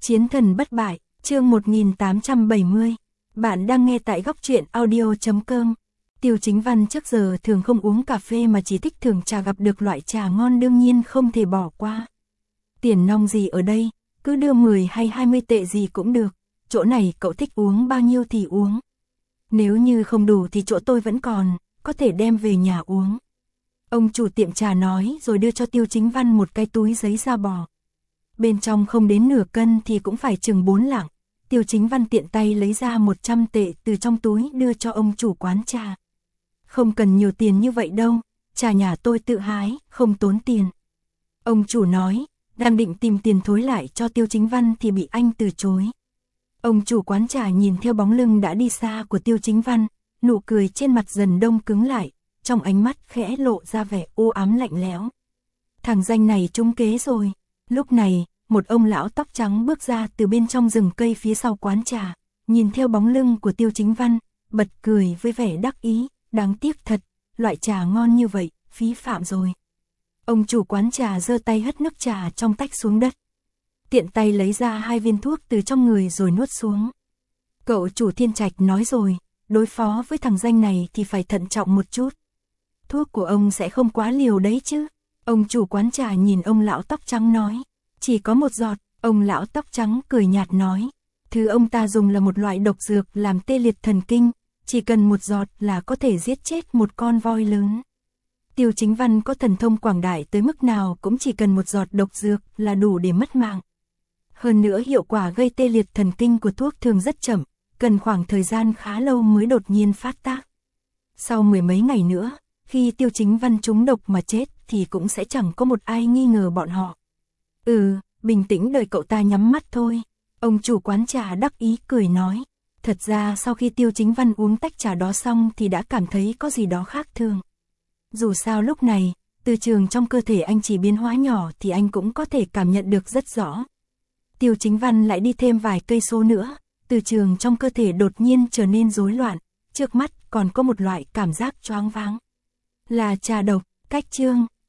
Chiến thần bất bại, chương 1870. Bạn đang nghe tại góc truyện audio.com. Tiêu Chính Văn trước giờ thường không uống cà phê mà chỉ thích thưởng trà, gặp được loại trà ngon đương nhiên không thể bỏ qua. Tiền nong gì ở đây, cứ đưa 10 hay 20 tệ gì cũng được, chỗ này cậu thích uống bao nhiêu thì uống. Nếu như không đủ thì chỗ tôi vẫn còn, có thể đem về nhà uống. Ông chủ tiệm trà nói rồi đưa cho Tiêu Chính Văn một cái túi giấy da bò. Bên trong không đến nửa cân thì cũng phải chừng 4 lạng. Tiêu Chính Văn tiện tay lấy ra 100 tệ từ trong túi đưa cho ông chủ quán trà. Không cần nhiều tiền như vậy đâu, trà nhà tôi tự hái, không tốn tiền. Ông chủ nói, đang định tìm tiền thối lại cho Tiêu Chính Văn thì bị anh từ chối. Ông chủ quán trà nhìn theo bóng lưng đã đi xa của Tiêu Chính Văn, nụ cười trên mặt dần đông cứng lại, trong ánh mắt khẽ lộ ra vẻ u ám lạnh lẽo. Thằng danh này trúng kế rồi. Lúc này, một ông lão tóc trắng bước ra từ bên trong rừng cây phía sau quán trà, nhìn theo bóng lưng của Tiêu Chính Văn, bật cười với vẻ đắc ý, đáng tiếc thật, loại trà ngon như vậy, phí phạm rồi. Ông chủ quán trà giơ tay hất nước trà trong tách xuống đất. Tiện tay lấy ra 2 viên thuốc từ trong người rồi nuốt xuống. Cậu chủ Thiên Trạch nói rồi, đối phó với thằng danh này thì phải thận trọng một chút. Thuốc của ông sẽ không quá liều đấy chứ? Ông chủ quán trà nhìn ông lão tóc trắng nói. Chỉ có 1 giọt, ông lão tóc trắng cười nhạt nói. Thứ ông ta dùng là một loại độc dược làm tê liệt thần kinh, chỉ cần 1 giọt là có thể giết chết một con voi lớn. Tiêu Chính Văn có thần thông quảng đại tới mức nào cũng chỉ cần 1 giọt độc dược là đủ để mất mạng. Hơn nữa hiệu quả gây tê liệt thần kinh của thuốc thường rất chậm, cần khoảng thời gian khá lâu mới đột nhiên phát tác. Sau 10 mấy ngày nữa, khi Tiêu Chính Văn trúng độc mà chết thì cũng sẽ chẳng có một ai nghi ngờ bọn họ. Bình tĩnh đợi cậu ta nhắm mắt thôi. Ông chủ quán trà đắc ý cười nói. Thật ra sau khi Tiêu Chính Văn uống tách trà đó xong thì đã cảm thấy có gì đó khác thường. Dù sao lúc này, từ trường trong cơ thể anh chỉ biến hóa nhỏ thì anh cũng có thể cảm nhận được rất rõ. Tiêu Chính Văn lại đi thêm vài cây số nữa, từ trường trong cơ thể đột nhiên trở nên rối loạn, trước mắt còn có một loại cảm giác choáng váng. Là trà độc, cách chương.